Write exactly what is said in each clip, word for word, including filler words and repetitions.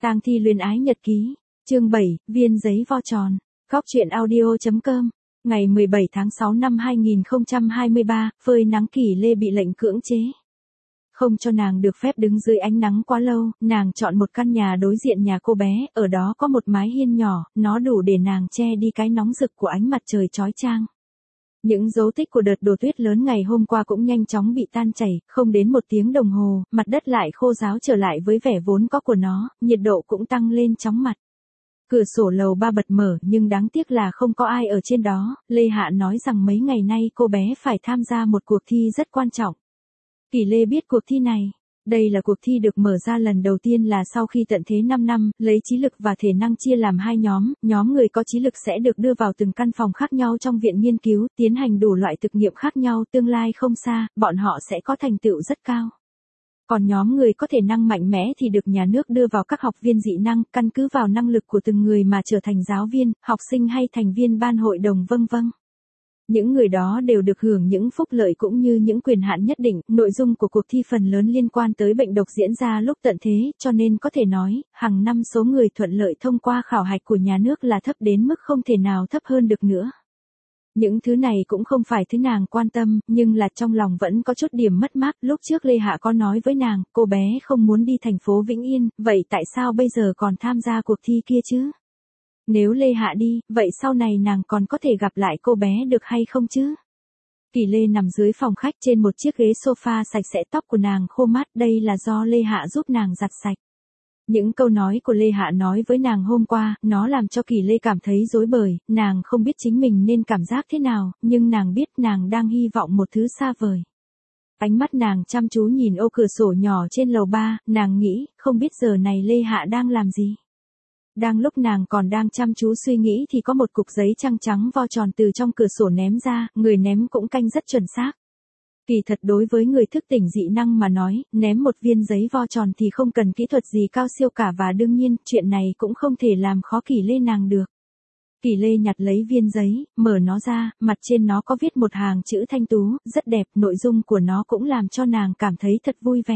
Tang Thi luyến ái nhật ký, chương bảy, viên giấy vo tròn. Góc truyện audio chấm com. Ngày mười bảy tháng sáu năm hai nghìn không trăm hai mươi ba, phơi nắng Kỷ Lê bị lệnh cưỡng chế. Không cho nàng được phép đứng dưới ánh nắng quá lâu, nàng chọn một căn nhà đối diện nhà cô bé, ở đó có một mái hiên nhỏ, nó đủ để nàng che đi cái nóng rực của ánh mặt trời chói chang. Những dấu tích của đợt đổ tuyết lớn ngày hôm qua cũng nhanh chóng bị tan chảy, không đến một tiếng đồng hồ, mặt đất lại khô ráo trở lại với vẻ vốn có của nó, nhiệt độ cũng tăng lên chóng mặt. Cửa sổ lầu ba bật mở nhưng đáng tiếc là không có ai ở trên đó, Lê Hạ nói rằng mấy ngày nay cô bé phải tham gia một cuộc thi rất quan trọng. Kỷ Lê biết cuộc thi này. Đây là cuộc thi được mở ra lần đầu tiên là sau khi tận thế năm năm, lấy trí lực và thể năng chia làm hai nhóm, nhóm người có trí lực sẽ được đưa vào từng căn phòng khác nhau trong viện nghiên cứu, tiến hành đủ loại thực nghiệm khác nhau, tương lai không xa, bọn họ sẽ có thành tựu rất cao. Còn nhóm người có thể năng mạnh mẽ thì được nhà nước đưa vào các học viên dị năng, căn cứ vào năng lực của từng người mà trở thành giáo viên, học sinh hay thành viên ban hội đồng vân vân. Những người đó đều được hưởng những phúc lợi cũng như những quyền hạn nhất định, nội dung của cuộc thi phần lớn liên quan tới bệnh độc diễn ra lúc tận thế, cho nên có thể nói, hàng năm số người thuận lợi thông qua khảo hạch của nhà nước là thấp đến mức không thể nào thấp hơn được nữa. Những thứ này cũng không phải thứ nàng quan tâm, nhưng là trong lòng vẫn có chút điểm mất mát. Lúc trước Lê Hạ có nói với nàng, cô bé không muốn đi thành phố Vĩnh Yên, vậy tại sao bây giờ còn tham gia cuộc thi kia chứ? Nếu Lê Hạ đi, vậy sau này nàng còn có thể gặp lại cô bé được hay không chứ? Kỷ Lê nằm dưới phòng khách trên một chiếc ghế sofa sạch sẽ, tóc của nàng khô mát, đây là do Lê Hạ giúp nàng giặt sạch. Những câu nói của Lê Hạ nói với nàng hôm qua, nó làm cho Kỷ Lê cảm thấy rối bời, nàng không biết chính mình nên cảm giác thế nào, nhưng nàng biết nàng đang hy vọng một thứ xa vời. Ánh mắt nàng chăm chú nhìn ô cửa sổ nhỏ trên lầu ba, nàng nghĩ, không biết giờ này Lê Hạ đang làm gì. Đang lúc nàng còn đang chăm chú suy nghĩ thì có một cục giấy trăng trắng vo tròn từ trong cửa sổ ném ra, người ném cũng canh rất chuẩn xác. Kỳ thật đối với người thức tỉnh dị năng mà nói, ném một viên giấy vo tròn thì không cần kỹ thuật gì cao siêu cả và đương nhiên, chuyện này cũng không thể làm khó Kỷ Lê nàng được. Kỷ Lê nhặt lấy viên giấy, mở nó ra, mặt trên nó có viết một hàng chữ thanh tú, rất đẹp, nội dung của nó cũng làm cho nàng cảm thấy thật vui vẻ.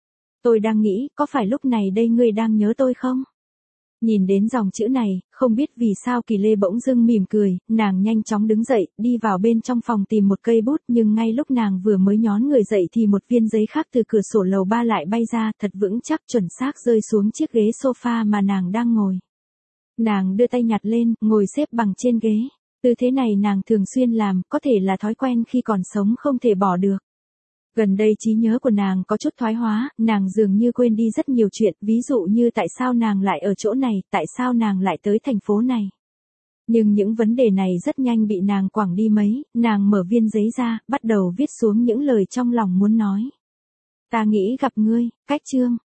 Tôi đang nghĩ, có phải lúc này đây ngươi đang nhớ tôi không? Nhìn đến dòng chữ này, không biết vì sao Kỷ Lê bỗng dưng mỉm cười, nàng nhanh chóng đứng dậy, đi vào bên trong phòng tìm một cây bút, nhưng ngay lúc nàng vừa mới nhón người dậy thì một viên giấy khác từ cửa sổ lầu ba lại bay ra, thật vững chắc chuẩn xác rơi xuống chiếc ghế sofa mà nàng đang ngồi. Nàng đưa tay nhặt lên, ngồi xếp bằng trên ghế. Tư thế này nàng thường xuyên làm, có thể là thói quen khi còn sống không thể bỏ được. Gần đây trí nhớ của nàng có chút thoái hóa, nàng dường như quên đi rất nhiều chuyện, ví dụ như tại sao nàng lại ở chỗ này, tại sao nàng lại tới thành phố này. Nhưng những vấn đề này rất nhanh bị nàng quẳng đi mấy, nàng mở viên giấy ra, bắt đầu viết xuống những lời trong lòng muốn nói. Ta nghĩ gặp ngươi, cách chương,